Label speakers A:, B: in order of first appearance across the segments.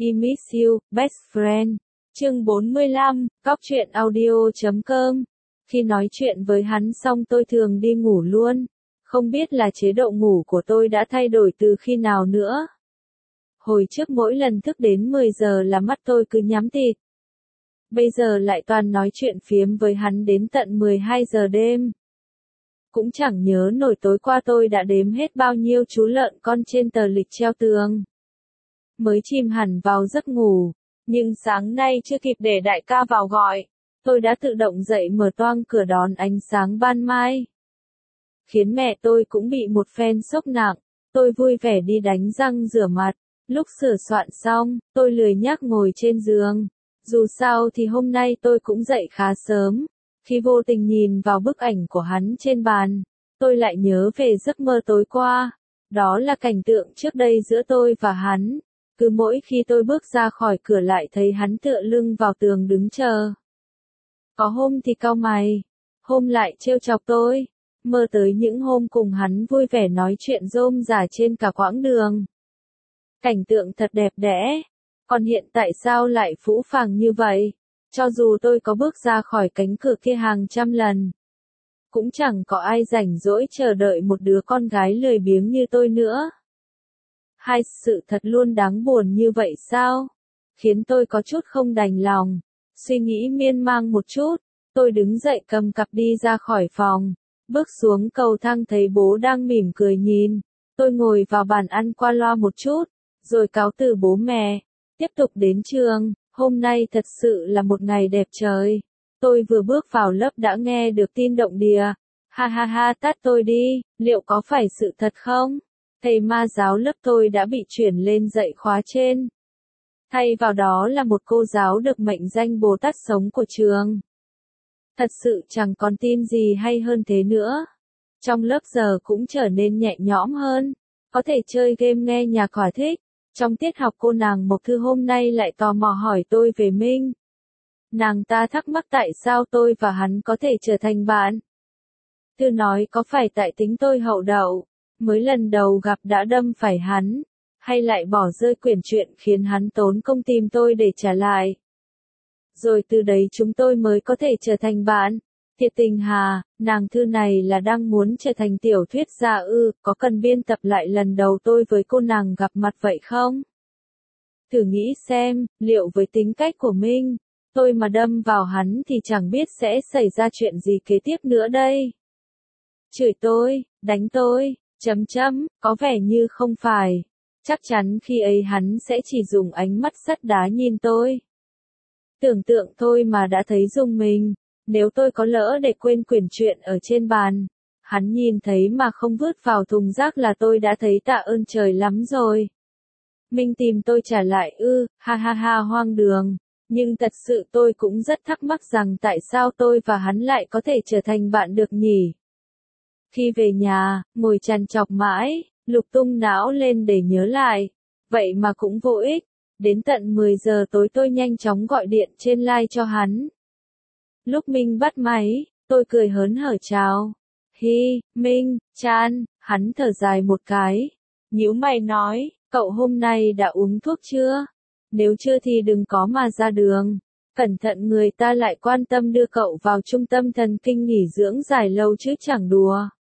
A: I miss you, best friend. Chương 45, cóc truyện audio.com. Khi nói chuyện với hắn xong tôi thường đi ngủ luôn. Không biết là chế độ ngủ của tôi đã thay đổi từ khi nào nữa. Hồi trước mỗi lần thức đến 10 giờ là mắt tôi cứ nhắm tịt. Bây giờ lại toàn nói chuyện phiếm với hắn đến tận 12 giờ đêm. Cũng chẳng nhớ nổi tối qua tôi đã đếm hết bao nhiêu chú lợn con trên tờ lịch treo tường. Mới chìm hẳn vào giấc ngủ, nhưng sáng nay chưa kịp để đại ca vào gọi, tôi đã tự động dậy mở toang cửa đón ánh sáng ban mai. Khiến mẹ tôi cũng bị một phen sốc nặng, tôi vui vẻ đi đánh răng rửa mặt, lúc sửa soạn xong, tôi lười nhác ngồi trên giường. Dù sao thì hôm nay tôi cũng dậy khá sớm, khi vô tình nhìn vào bức ảnh của hắn trên bàn, tôi lại nhớ về giấc mơ tối qua. Đó là cảnh tượng trước đây giữa tôi và hắn. Cứ mỗi khi tôi bước ra khỏi cửa lại thấy hắn tựa lưng vào tường đứng chờ. Có hôm thì cau mày, hôm lại trêu chọc tôi, mơ tới những hôm cùng hắn vui vẻ nói chuyện rôm rả trên cả quãng đường. Cảnh tượng thật đẹp đẽ, còn hiện tại sao lại phũ phàng như vậy? Cho dù tôi có bước ra khỏi cánh cửa kia hàng trăm lần, cũng chẳng có ai rảnh rỗi chờ đợi một đứa con gái lười biếng như tôi nữa. Hai sự thật luôn đáng buồn như vậy sao? Khiến tôi có chút không đành lòng. Suy nghĩ miên man một chút, tôi đứng dậy cầm cặp đi ra khỏi phòng. Bước xuống cầu thang thấy bố đang mỉm cười nhìn. Tôi ngồi vào bàn ăn qua loa một chút, rồi cáo từ bố mẹ. Tiếp tục đến trường, hôm nay thật sự là một ngày đẹp trời. Tôi vừa bước vào lớp đã nghe được tin động đìa. Ha ha ha, tát tôi đi, liệu có phải sự thật không? Thầy ma giáo lớp tôi đã bị chuyển lên dạy khóa trên. Thay vào đó là một cô giáo được mệnh danh Bồ Tát sống của trường. Thật sự chẳng còn tin gì hay hơn thế nữa. Trong lớp giờ cũng trở nên nhẹ nhõm hơn. Có thể chơi game nghe nhạc thỏa thích. Trong tiết học cô nàng Mộc Thư hôm nay lại tò mò hỏi tôi về Minh. Nàng ta thắc mắc tại sao tôi và hắn có thể trở thành bạn. Thư nói có phải tại tính tôi hậu đậu, mới lần đầu gặp đã đâm phải hắn, hay lại bỏ rơi quyển truyện khiến hắn tốn công tìm tôi để trả lại. Rồi từ đấy chúng tôi mới có thể trở thành bạn. Thiệt tình hà, nàng Thư này là đang muốn trở thành tiểu thuyết gia ư, có cần biên tập lại lần đầu tôi với cô nàng gặp mặt vậy không? Thử nghĩ xem, liệu với tính cách của Minh, tôi mà đâm vào hắn thì chẳng biết sẽ xảy ra chuyện gì kế tiếp nữa đây. Chửi tôi, đánh tôi, có vẻ như không phải. Chắc chắn khi ấy hắn sẽ chỉ dùng ánh mắt sắt đá nhìn tôi. Tưởng tượng thôi mà đã thấy rùng mình, nếu tôi có lỡ để quên quyển truyện ở trên bàn, hắn nhìn thấy mà không vứt vào thùng rác là tôi đã thấy tạ ơn trời lắm rồi. Minh tìm tôi trả lại ư, ha ha ha, hoang đường, nhưng thật sự tôi cũng rất thắc mắc rằng tại sao tôi và hắn lại có thể trở thành bạn được nhỉ? Khi về nhà, ngồi trằn trọc mãi, lục tung não lên để nhớ lại. Vậy mà cũng vô ích. Đến tận 10 giờ tối tôi nhanh chóng gọi điện trên line cho hắn. Lúc Minh bắt máy, tôi cười hớn hở chào. Hi, Minh, Chan, hắn thở dài một cái. Nhíu mày nói, cậu hôm nay đã uống thuốc chưa? Nếu chưa thì đừng có mà ra đường. Cẩn thận người ta lại quan tâm đưa cậu vào trung tâm thần kinh nghỉ dưỡng dài lâu chứ chẳng đùa.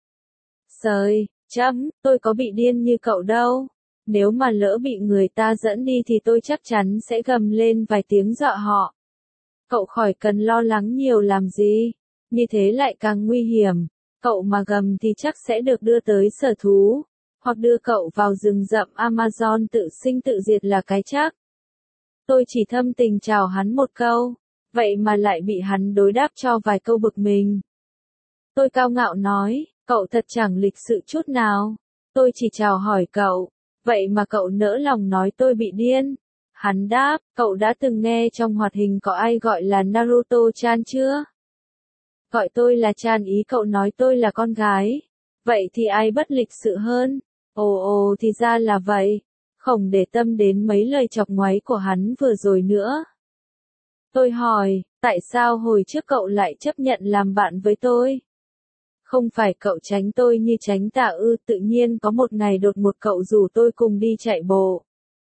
A: Sời, tôi có bị điên như cậu đâu. Nếu mà lỡ bị người ta dẫn đi thì tôi chắc chắn sẽ gầm lên vài tiếng dọa họ. Cậu khỏi cần lo lắng nhiều làm gì. Như thế lại càng nguy hiểm. Cậu mà gầm thì chắc sẽ được đưa tới sở thú. Hoặc đưa cậu vào rừng rậm Amazon tự sinh tự diệt là cái chắc. Tôi chỉ thâm tình chào hắn một câu. Vậy mà lại bị hắn đối đáp cho vài câu bực mình. Tôi cao ngạo nói, cậu thật chẳng lịch sự chút nào. Tôi chỉ chào hỏi cậu. Vậy mà cậu nỡ lòng nói tôi bị điên. Hắn đáp, cậu đã từng nghe trong hoạt hình có ai gọi là Naruto-chan chưa? Gọi tôi là Chan ý cậu nói tôi là con gái. Vậy thì ai bất lịch sự hơn? Ồ thì ra là vậy. Không để tâm đến mấy lời chọc ngoáy của hắn vừa rồi nữa. Tôi hỏi, tại sao hồi trước cậu lại chấp nhận làm bạn với tôi? Không phải cậu tránh tôi như tránh tà ư, tự nhiên có một ngày đột ngột cậu rủ tôi cùng đi chạy bộ.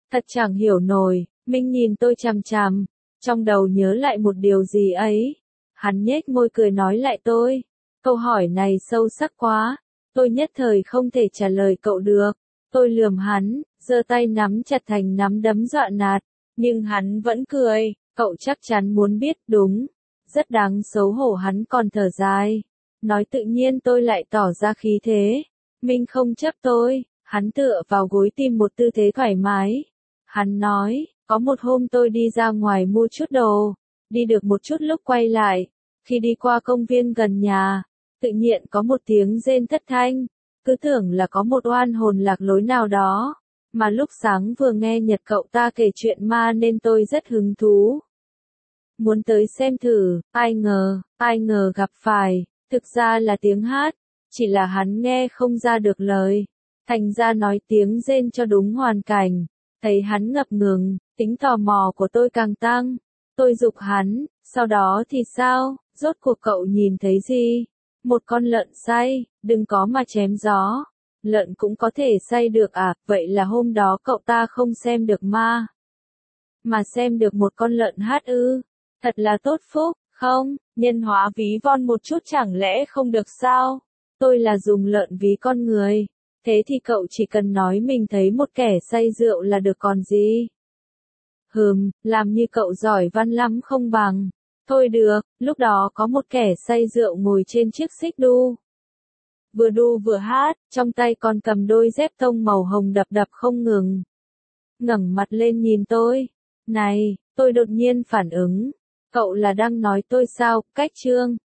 A: Thật chẳng hiểu nổi, Minh nhìn tôi chằm chằm, trong đầu nhớ lại một điều gì ấy. Hắn nhếch môi cười nói lại tôi. Câu hỏi này sâu sắc quá, tôi nhất thời không thể trả lời cậu được. Tôi lườm hắn, giơ tay nắm chặt thành nắm đấm dọa nạt, nhưng hắn vẫn cười, cậu chắc chắn muốn biết đúng. Rất đáng xấu hổ hắn còn thở dài. Nói tự nhiên tôi lại tỏ ra khí thế. Minh không chấp tôi, hắn tựa vào gối tìm một tư thế thoải mái. Hắn nói, có một hôm tôi đi ra ngoài mua chút đồ, đi được một chút lúc quay lại, khi đi qua công viên gần nhà, tự nhiên có một tiếng rên thất thanh, cứ tưởng là có một oan hồn lạc lối nào đó, mà lúc sáng vừa nghe Nhật cậu ta kể chuyện ma nên tôi rất hứng thú. Muốn tới xem thử, ai ngờ gặp phải, thực ra là tiếng hát, chỉ là hắn nghe không ra được lời, thành ra nói tiếng rên cho đúng hoàn cảnh. Thấy hắn ngập ngừng, tính tò mò của tôi càng tăng. Tôi giục hắn, sau đó thì sao, rốt cuộc cậu nhìn thấy gì? Một con lợn say, đừng có mà chém gió. Lợn cũng có thể say được à, vậy là hôm đó cậu ta không xem được ma, mà xem được một con lợn hát ư? Thật là tốt phúc, không, nhân hóa ví von một chút chẳng lẽ không được sao? Tôi là dùng lợn ví con người. Thế thì cậu chỉ cần nói mình thấy một kẻ say rượu là được còn gì? Làm như cậu giỏi văn lắm không bằng. Thôi được, lúc đó có một kẻ say rượu ngồi trên chiếc xích đu. Vừa đu vừa hát, trong tay còn cầm đôi dép tông màu hồng đập đập không ngừng. Ngẩng mặt lên nhìn tôi. Này, tôi đột nhiên phản ứng. Cậu là đang nói tôi sao, Cách Trương?